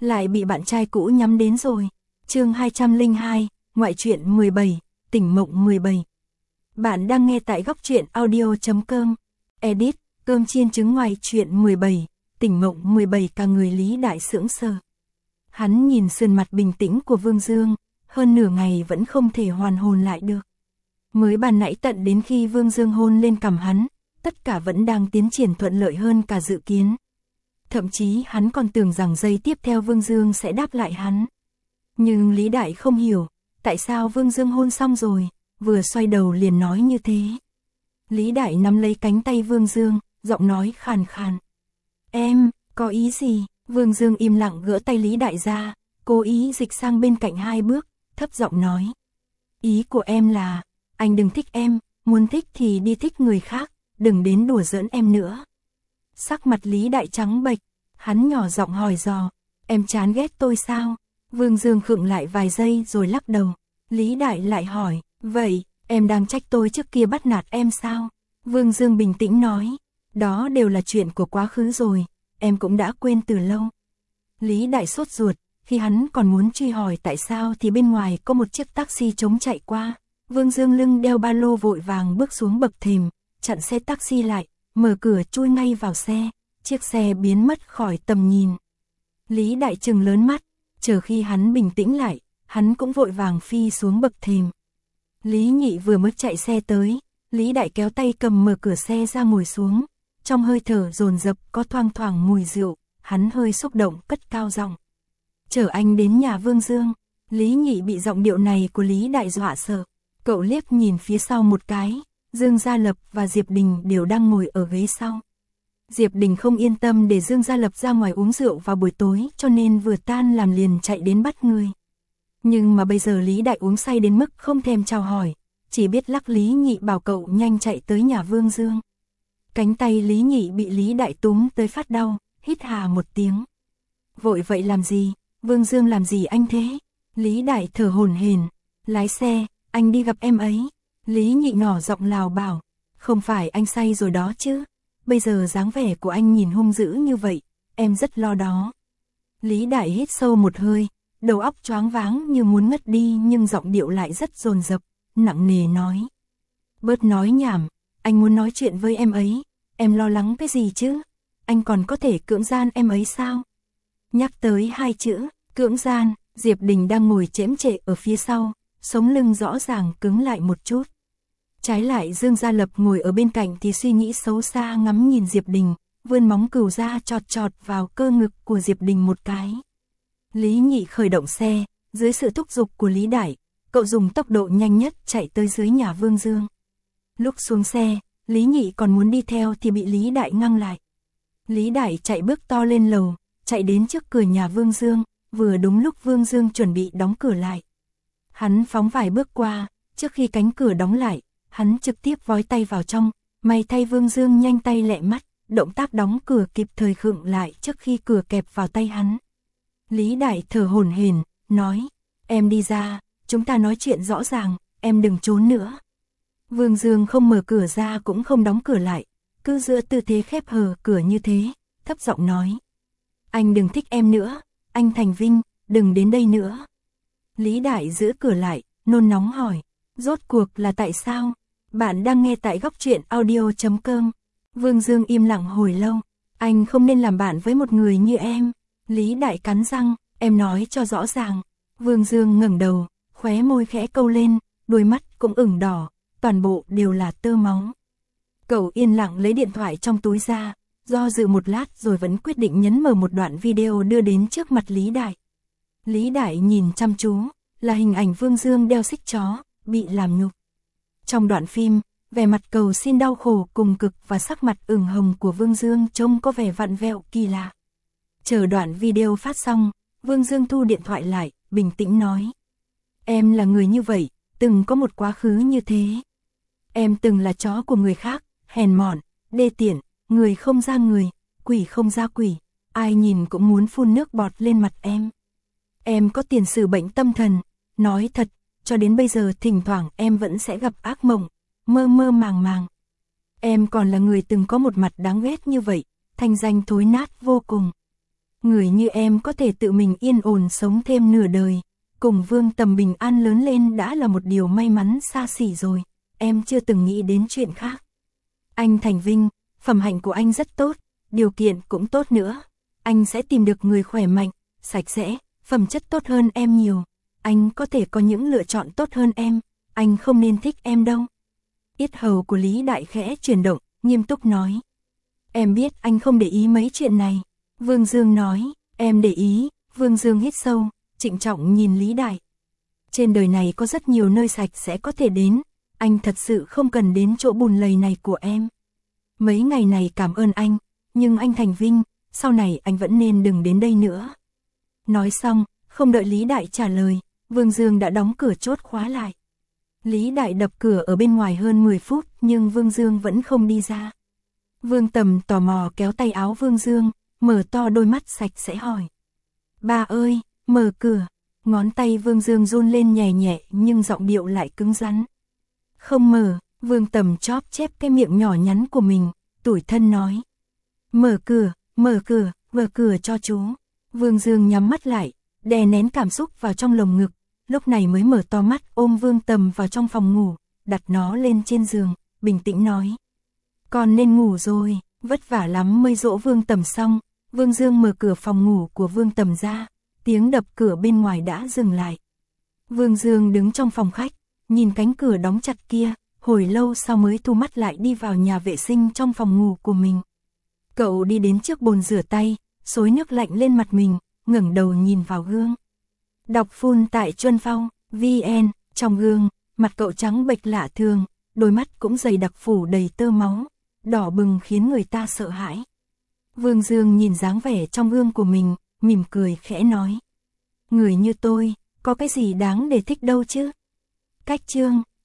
lại bị bạn trai cũ nhắm đến rồi. Chương 202, ngoại truyện 17, tỉnh mộng 17. Bạn đang nghe tại góc truyện audio.com. Edit, cơm chiên trứng ngoại truyện 17, tỉnh mộng 17. Cả người Lý Đại sững sờ. Hắn nhìn sườn mặt bình tĩnh của Vương Dương, hơn nửa ngày vẫn không thể hoàn hồn lại được. Mới ban nãy tận đến khi Vương Dương hôn lên cằm hắn, tất cả vẫn đang tiến triển thuận lợi hơn cả dự kiến. Thậm chí hắn còn tưởng rằng giây tiếp theo Vương Dương sẽ đáp lại hắn. Nhưng Lý Đại không hiểu, tại sao Vương Dương hôn xong rồi, vừa xoay đầu liền nói như thế. Lý Đại nắm lấy cánh tay Vương Dương, giọng nói khàn khàn. Em, có ý gì? Vương Dương im lặng gỡ tay Lý Đại ra, cố ý dịch sang bên cạnh 2 bước, thấp giọng nói. Ý của em là, anh đừng thích em, muốn thích thì đi thích người khác, đừng đến đùa giỡn em nữa. Sắc mặt Lý Đại trắng bệch, hắn nhỏ giọng hỏi dò, em chán ghét tôi sao? Vương Dương khựng lại vài giây rồi lắc đầu. Lý Đại lại hỏi, vậy, em đang trách tôi trước kia bắt nạt em sao? Vương Dương bình tĩnh nói, đó đều là chuyện của quá khứ rồi, em cũng đã quên từ lâu. Lý Đại sốt ruột, khi hắn còn muốn truy hỏi tại sao thì bên ngoài có một chiếc taxi trống chạy qua. Vương Dương lưng đeo ba lô vội vàng bước xuống bậc thềm, chặn xe taxi lại, mở cửa chui ngay vào xe, chiếc xe biến mất khỏi tầm nhìn. Lý Đại trừng lớn mắt, chờ khi hắn bình tĩnh lại, hắn cũng vội vàng phi xuống bậc thềm. Lý Nhị vừa mới chạy xe tới, Lý Đại kéo tay cầm mở cửa xe ra ngồi xuống, trong hơi thở dồn dập có thoang thoảng mùi rượu, hắn hơi xúc động cất cao giọng. Chở anh đến nhà Vương Dương. Lý Nhị bị giọng điệu này của Lý Đại dọa sợ, cậu liếc nhìn phía sau một cái, Dương Gia Lập và Diệp Đình đều đang ngồi ở ghế sau. Diệp Đình không yên tâm để Dương Gia Lập ra ngoài uống rượu vào buổi tối cho nên vừa tan làm liền chạy đến bắt người. Nhưng mà bây giờ Lý Đại uống say đến mức không thèm chào hỏi, chỉ biết lắc Lý Nhị bảo cậu nhanh chạy tới nhà Vương Dương. Cánh tay Lý Nhị bị Lý Đại túm tới phát đau, hít hà một tiếng. Vội vậy làm gì? Vương Dương làm gì anh thế? Lý Đại thở hổn hển, lái xe, anh đi gặp em ấy. Lý Nhị nhỏ giọng lào bảo, không phải anh say rồi đó chứ? Bây giờ dáng vẻ của anh nhìn hung dữ như vậy, em rất lo đó. Lý Đại hít sâu một hơi, đầu óc choáng váng như muốn ngất đi nhưng giọng điệu lại rất dồn dập, nặng nề nói. Bớt nói nhảm, anh muốn nói chuyện với em ấy, em lo lắng cái gì chứ? Anh còn có thể cưỡng gian em ấy sao? Nhắc tới 2 chữ, cưỡng gian, Diệp Đình đang ngồi chễm chệ ở phía sau, sống lưng rõ ràng cứng lại một chút. Trái lại Dương Gia Lập ngồi ở bên cạnh thì suy nghĩ xấu xa ngắm nhìn Diệp Đình, vươn móng cừu ra chọt chọt vào cơ ngực của Diệp Đình một cái. Lý Nhị khởi động xe, dưới sự thúc giục của Lý Đại, cậu dùng tốc độ nhanh nhất chạy tới dưới nhà Vương Dương. Lúc xuống xe, Lý Nhị còn muốn đi theo thì bị Lý Đại ngăn lại. Lý Đại chạy bước to lên lầu, chạy đến trước cửa nhà Vương Dương, vừa đúng lúc Vương Dương chuẩn bị đóng cửa lại. Hắn phóng vài bước qua, trước khi cánh cửa đóng lại, hắn trực tiếp vói tay vào trong, may thay Vương Dương nhanh tay lẹ mắt, động tác đóng cửa kịp thời khựng lại trước khi cửa kẹp vào tay hắn. Lý Đại thở hổn hển, nói, em đi ra, chúng ta nói chuyện rõ ràng, em đừng trốn nữa. Vương Dương không mở cửa ra cũng không đóng cửa lại, cứ giữ tư thế khép hờ cửa như thế, thấp giọng nói. Anh đừng thích em nữa, anh Thành Vinh, đừng đến đây nữa. Lý Đại giữ cửa lại, nôn nóng hỏi, rốt cuộc là tại sao? Bạn đang nghe tại góc truyện audio.com. Vương Dương im lặng hồi lâu, anh không nên làm bạn với một người như em. Lý Đại cắn răng, em nói cho rõ ràng. Vương Dương ngẩng đầu, khóe môi khẽ câu lên, đôi mắt cũng ửng đỏ, toàn bộ đều là tơ máu. Cậu yên lặng lấy điện thoại trong túi ra, do dự một lát rồi vẫn quyết định nhấn mở một đoạn video đưa đến trước mặt Lý Đại. Lý Đại nhìn chăm chú, là hình ảnh Vương Dương đeo xích chó, bị làm nhục. Trong đoạn phim, vẻ mặt cầu xin đau khổ cùng cực và sắc mặt ửng hồng của Vương Dương trông có vẻ vặn vẹo kỳ lạ. Chờ đoạn video phát xong, Vương Dương thu điện thoại lại, bình tĩnh nói. Em là người như vậy, từng có một quá khứ như thế. Em từng là chó của người khác, hèn mọn, đê tiện, người không ra người, quỷ không ra quỷ, ai nhìn cũng muốn phun nước bọt lên mặt em. Em có tiền sử bệnh tâm thần, nói thật, cho đến bây giờ thỉnh thoảng em vẫn sẽ gặp ác mộng, mơ mơ màng màng. Em còn là người từng có một mặt đáng ghét như vậy, thanh danh thối nát vô cùng. Người như em có thể tự mình yên ổn sống thêm nửa đời, cùng Vương Tầm bình an lớn lên đã là một điều may mắn xa xỉ rồi, em chưa từng nghĩ đến chuyện khác. Anh Thành Vinh, phẩm hạnh của anh rất tốt, điều kiện cũng tốt nữa. Anh sẽ tìm được người khỏe mạnh, sạch sẽ, phẩm chất tốt hơn em nhiều. Anh có thể có những lựa chọn tốt hơn em, anh không nên thích em đâu. Yết hầu của Lý Đại khẽ chuyển động, nghiêm túc nói. Em biết anh không để ý mấy chuyện này. Vương Dương nói, em để ý. Vương Dương hít sâu, trịnh trọng nhìn Lý Đại. Trên đời này có rất nhiều nơi sạch sẽ có thể đến, anh thật sự không cần đến chỗ bùn lầy này của em. Mấy ngày này cảm ơn anh, nhưng anh Thành Vinh, sau này anh vẫn nên đừng đến đây nữa. Nói xong, không đợi Lý Đại trả lời, Vương Dương đã đóng cửa chốt khóa lại. Lý Đại đập cửa ở bên ngoài hơn 10 phút nhưng Vương Dương vẫn không đi ra. Vương Tầm tò mò kéo tay áo Vương Dương, mở to đôi mắt sạch sẽ hỏi. Ba ơi, mở cửa. Ngón tay Vương Dương run lên nhẹ nhẹ nhưng giọng điệu lại cứng rắn. Không mở, Vương Tầm chóp chép cái miệng nhỏ nhắn của mình, tủi thân nói. Mở cửa cho chú. Vương Dương nhắm mắt lại, đè nén cảm xúc vào trong lồng ngực, lúc này mới mở to mắt ôm Vương Tầm vào trong phòng ngủ, đặt nó lên trên giường, bình tĩnh nói. Con nên ngủ rồi, vất vả lắm mới dỗ Vương Tầm xong. Vương Dương mở cửa phòng ngủ của Vương Tầm ra, tiếng đập cửa bên ngoài đã dừng lại. Vương Dương đứng trong phòng khách, nhìn cánh cửa đóng chặt kia, hồi lâu sau mới thu mắt lại đi vào nhà vệ sinh trong phòng ngủ của mình. Cậu đi đến trước bồn rửa tay, xối nước lạnh lên mặt mình, ngẩng đầu nhìn vào gương. Đọc full tại Chuân Phong, VN, trong gương, mặt cậu trắng bệch lạ thường, đôi mắt cũng dày đặc phủ đầy tơ máu, đỏ bừng khiến người ta sợ hãi. Vương Dương nhìn dáng vẻ trong gương của mình, mỉm cười khẽ nói. Người như tôi, có cái gì đáng để thích đâu chứ? Cách chương